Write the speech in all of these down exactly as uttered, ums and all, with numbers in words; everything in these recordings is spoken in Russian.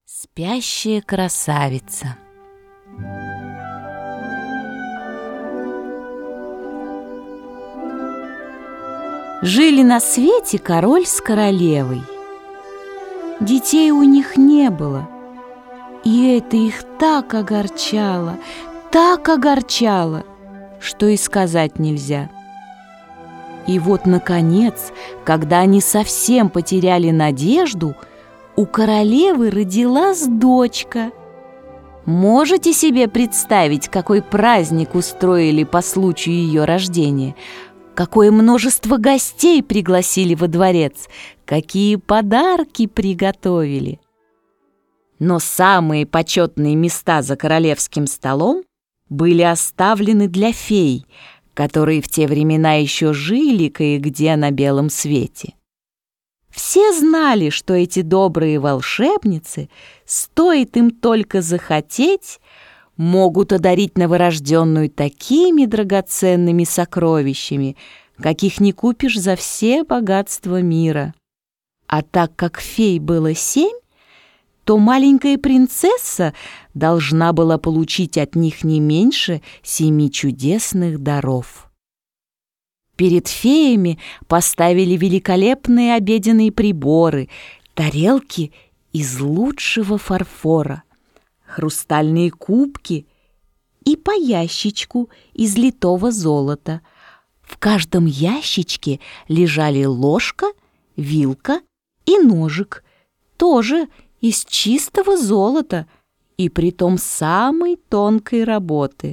Спящая красавица. Жили на свете король с королевой. Детей у них не было, и это их так огорчало, так огорчало, что и сказать нельзя. И вот, наконец, когда они совсем потеряли надежду, у королевы родилась дочка. Можете себе представить, какой праздник устроили по случаю ее рождения? Какое множество гостей пригласили во дворец, какие подарки приготовили. Но самые почетные места за королевским столом были оставлены для фей, которые в те времена еще жили кое-где на белом свете. Все знали, что эти добрые волшебницы, стоит им только захотеть, могут одарить новорожденную такими драгоценными сокровищами, каких не купишь за все богатства мира. А так как фей было семь, то маленькая принцесса должна была получить от них не меньше семи чудесных даров. Перед феями поставили великолепные обеденные приборы, тарелки из лучшего фарфора, хрустальные кубки и по ящичку из литого золота. В каждом ящичке лежали ложка, вилка и ножик, тоже из чистого золота и притом самой тонкой работы.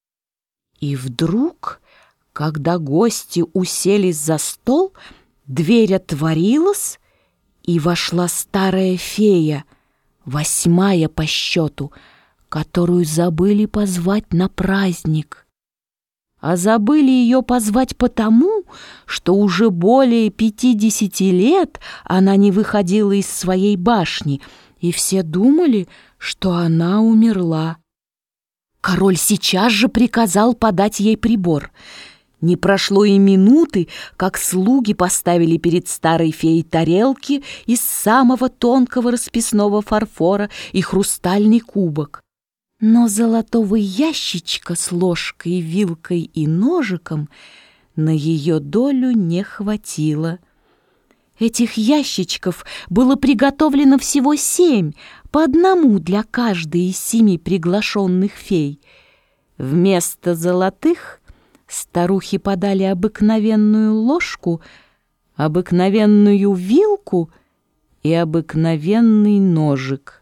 И вдруг, когда гости уселись за стол, дверь отворилась, и вошла старая фея, восьмая по счету, которую забыли позвать на праздник. А забыли ее позвать потому, что уже более пятидесяти лет она не выходила из своей башни, и все думали, что она умерла. Король сейчас же приказал подать ей прибор. Не прошло и минуты, как слуги поставили перед старой феей тарелки из самого тонкого расписного фарфора и хрустальный кубок. Но золотого ящичка с ложкой, вилкой и ножиком на ее долю не хватило. Этих ящичков было приготовлено всего семь, по одному для каждой из семи приглашенных фей. Вместо золотых старухи подали обыкновенную ложку, обыкновенную вилку и обыкновенный ножик.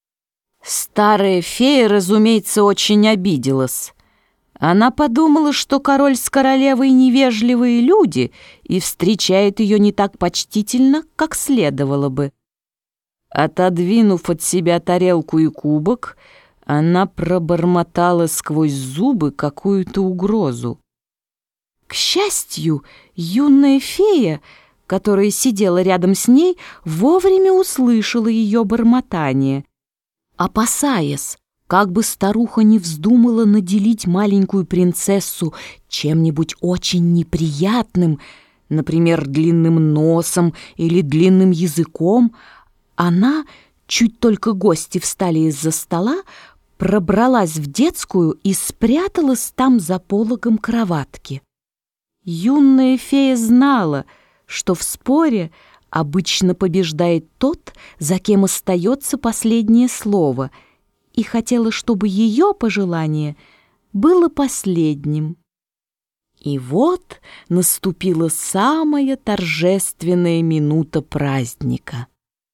Старая фея, разумеется, очень обиделась. Она подумала, что король с королевой невежливые люди и встречает ее не так почтительно, как следовало бы. Отодвинув от себя тарелку и кубок, она пробормотала сквозь зубы какую-то угрозу. К счастью, юная фея, которая сидела рядом с ней, вовремя услышала ее бормотание. Опасаясь, как бы старуха не вздумала наделить маленькую принцессу чем-нибудь очень неприятным, например, длинным носом или длинным языком, она, чуть только гости встали из-за стола, пробралась в детскую и спряталась там за пологом кроватки. Юная фея знала, что в споре обычно побеждает тот, за кем остается последнее слово, и хотела, чтобы ее пожелание было последним. И вот наступила самая торжественная минута праздника.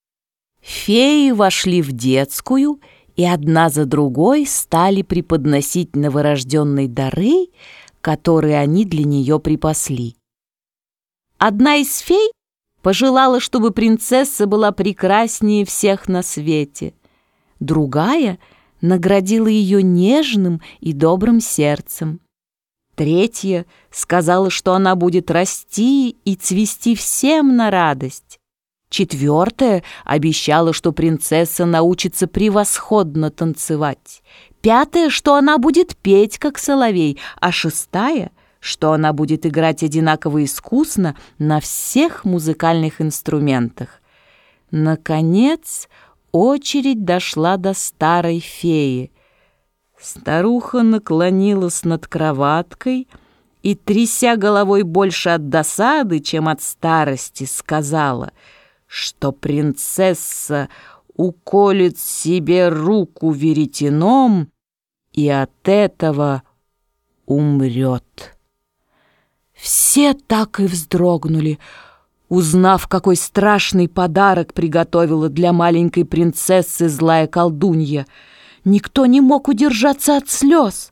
Феи вошли в детскую и одна за другой стали преподносить новорожденной дары, которые они для нее припасли. Одна из фей пожелала, чтобы принцесса была прекраснее всех на свете. Другая наградила ее нежным и добрым сердцем. Третья сказала, что она будет расти и цвести всем на радость. Четвертая обещала, что принцесса научится превосходно танцевать. Пятая, что она будет петь, как соловей, а шестая, что она будет играть одинаково искусно на всех музыкальных инструментах. Наконец, очередь дошла до старой феи. Старуха наклонилась над кроваткой и, тряся головой больше от досады, чем от старости, сказала, что принцесса уколет себе руку веретеном и от этого умрет. Все так и вздрогнули, узнав, какой страшный подарок приготовила для маленькой принцессы злая колдунья. Никто не мог удержаться от слез.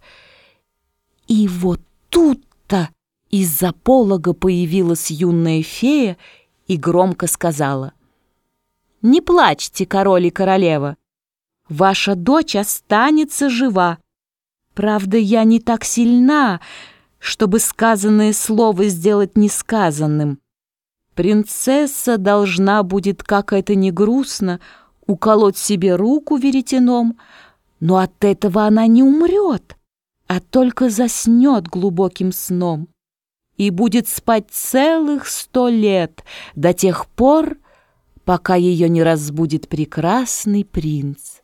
И вот тут-то из-за полога появилась юная фея и громко сказала: «Не плачьте, король и королева, ваша дочь останется жива. Правда, я не так сильна, чтобы сказанное слово сделать несказанным. Принцесса должна будет, как это ни грустно, уколоть себе руку веретеном, но от этого она не умрет, а только заснет глубоким сном и будет спать целых сто лет до тех пор, пока ее не разбудит прекрасный принц».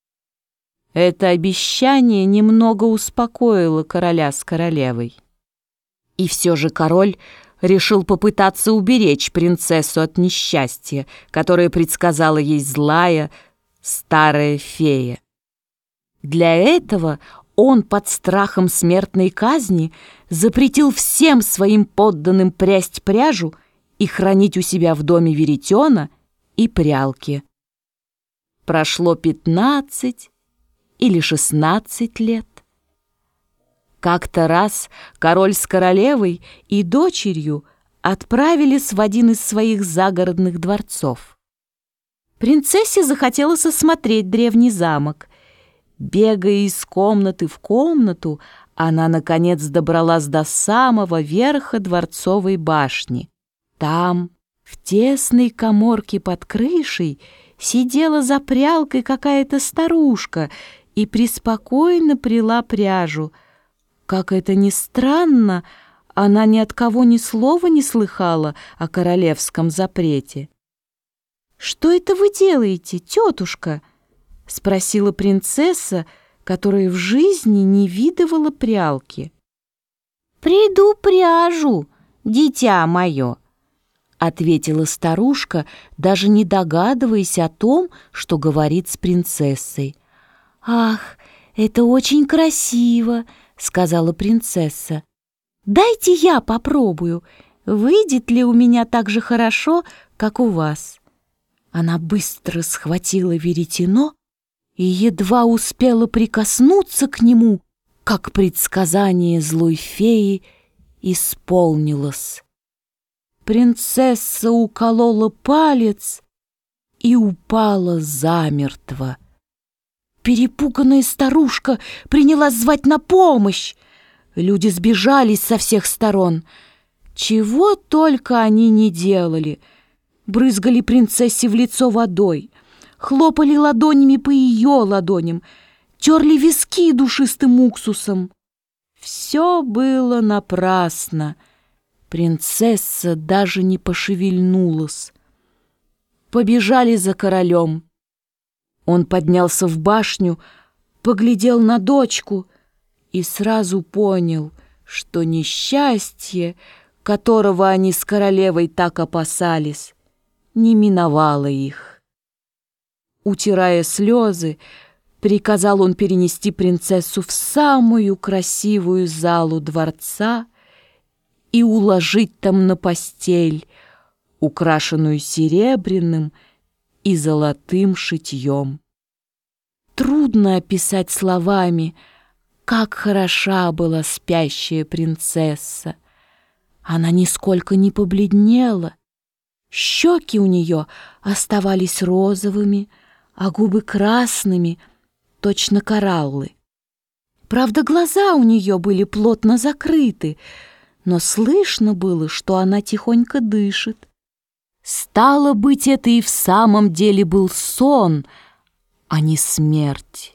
Это обещание немного успокоило короля с королевой. И все же король решил попытаться уберечь принцессу от несчастья, которое предсказала ей злая старая фея. Для этого он под страхом смертной казни запретил всем своим подданным прясть пряжу и хранить у себя в доме веретена и прялки. Прошло пятнадцать или шестнадцать лет. Как-то раз король с королевой и дочерью отправились в один из своих загородных дворцов. Принцессе захотелось осмотреть древний замок. Бегая из комнаты в комнату, она, наконец, добралась до самого верха дворцовой башни. Там, в тесной каморке под крышей, сидела за прялкой какая-то старушка и преспокойно пряла пряжу. Как это ни странно, она ни от кого ни слова не слыхала о королевском запрете. «Что это вы делаете, тетушка?» — спросила принцесса, которая в жизни не видывала прялки. «Приду пряжу, дитя мое», — ответила старушка, даже не догадываясь о том, что говорит с принцессой. «Ах, это очень красиво», — сказала принцесса. «Дайте я попробую, выйдет ли у меня так же хорошо, как у вас». Она быстро схватила веретено и едва успела прикоснуться к нему, как предсказание злой феи исполнилось. Принцесса уколола палец и упала замертво. Перепуганная старушка принялась звать на помощь. Люди сбежались со всех сторон. Чего только они не делали. Брызгали принцессе в лицо водой, хлопали ладонями по ее ладоням, терли виски душистым уксусом. Все было напрасно. Принцесса даже не пошевельнулась. Побежали за королем. Он поднялся в башню, поглядел на дочку и сразу понял, что несчастье, которого они с королевой так опасались, не миновало их. Утирая слезы, приказал он перенести принцессу в самую красивую залу дворца и уложить там на постель, украшенную серебряным и золотым шитьем. Трудно описать словами, как хороша была спящая принцесса. Она нисколько не побледнела. Щеки у нее оставались розовыми, а губы красными, точно кораллы. Правда, глаза у нее были плотно закрыты, но слышно было, что она тихонько дышит. Стало быть, это и в самом деле был сон, а не смерть.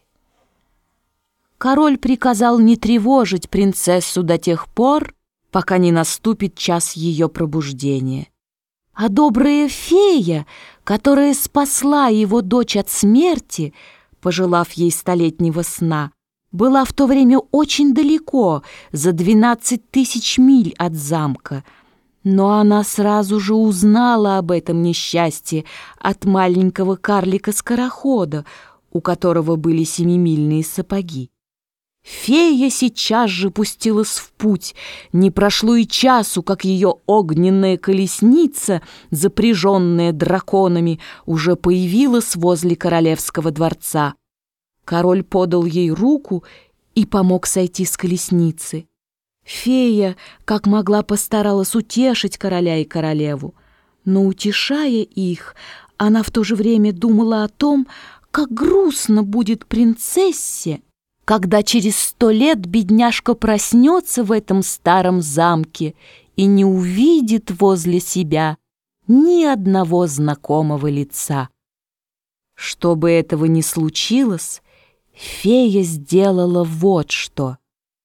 Король приказал не тревожить принцессу до тех пор, пока не наступит час ее пробуждения. А добрая фея, которая спасла его дочь от смерти, пожелав ей столетнего сна, была в то время очень далеко, за двенадцать тысяч миль от замка. Но она сразу же узнала об этом несчастье от маленького карлика-скорохода, у которого были семимильные сапоги. Фея сейчас же пустилась в путь. Не прошло и часу, как ее огненная колесница, запряженная драконами, уже появилась возле королевского дворца. Король подал ей руку и помог сойти с колесницы. Фея, как могла, постаралась утешить короля и королеву, но, утешая их, она в то же время думала о том, как грустно будет принцессе, когда через сто лет бедняжка проснется в этом старом замке и не увидит возле себя ни одного знакомого лица. Чтобы этого не случилось, фея сделала вот что.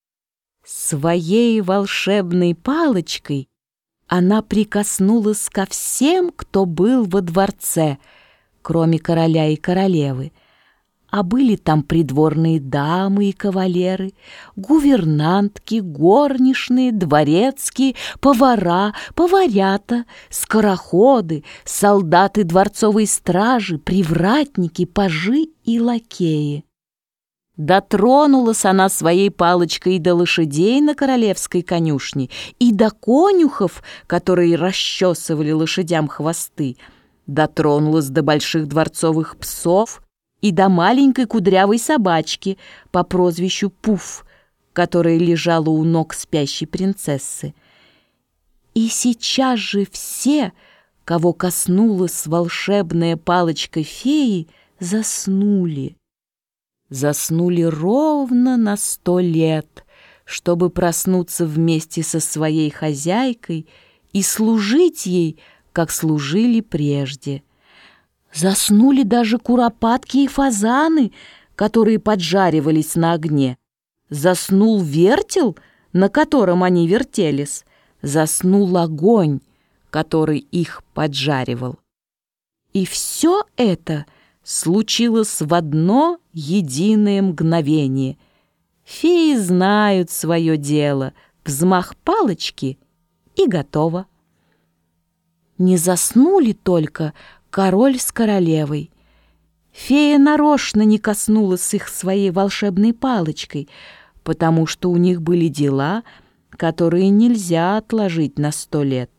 Своей волшебной палочкой она прикоснулась ко всем, кто был во дворце, кроме короля и королевы. А были там придворные дамы и кавалеры, гувернантки, горничные, дворецкие, повара, поварята, скороходы, солдаты дворцовой стражи, привратники, пажи и лакеи. Дотронулась она своей палочкой и до лошадей на королевской конюшне, и до конюхов, которые расчесывали лошадям хвосты, дотронулась до больших дворцовых псов и до маленькой кудрявой собачки по прозвищу Пуф, которая лежала у ног спящей принцессы. И сейчас же все, кого коснулась волшебная палочка феи, заснули. Заснули ровно на сто лет, чтобы проснуться вместе со своей хозяйкой и служить ей, как служили прежде. Заснули даже куропатки и фазаны, которые поджаривались на огне. Заснул вертел, на котором они вертелись. Заснул огонь, который их поджаривал. И все это случилось в одно единое мгновение. Феи знают свое дело, взмах палочки — и готово. Не заснули только король с королевой. Фея нарочно не коснулась их своей волшебной палочкой, потому что у них были дела, которые нельзя отложить на сто лет.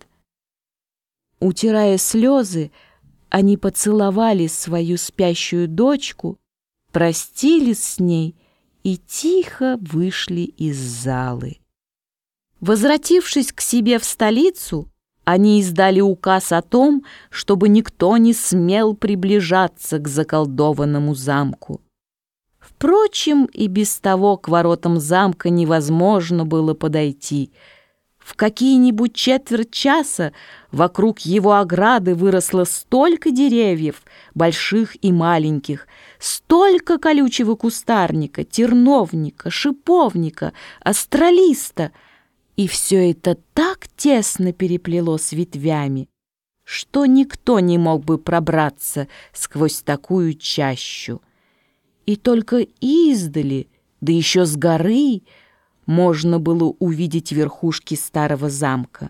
Утирая слезы, они поцеловали свою спящую дочку, простились с ней и тихо вышли из залы. Возвратившись к себе в столицу, они издали указ о том, чтобы никто не смел приближаться к заколдованному замку. Впрочем, и без того к воротам замка невозможно было подойти. В какие-нибудь четверть часа вокруг его ограды выросло столько деревьев, больших и маленьких, столько колючего кустарника, терновника, шиповника, астролиста, и все это так тесно переплелось ветвями, что никто не мог бы пробраться сквозь такую чащу. И только издали, да еще с горы, можно было увидеть верхушки старого замка.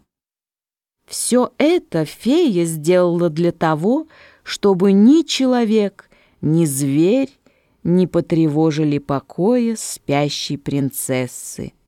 Все это фея сделала для того, чтобы ни человек, ни зверь не потревожили покоя спящей принцессы.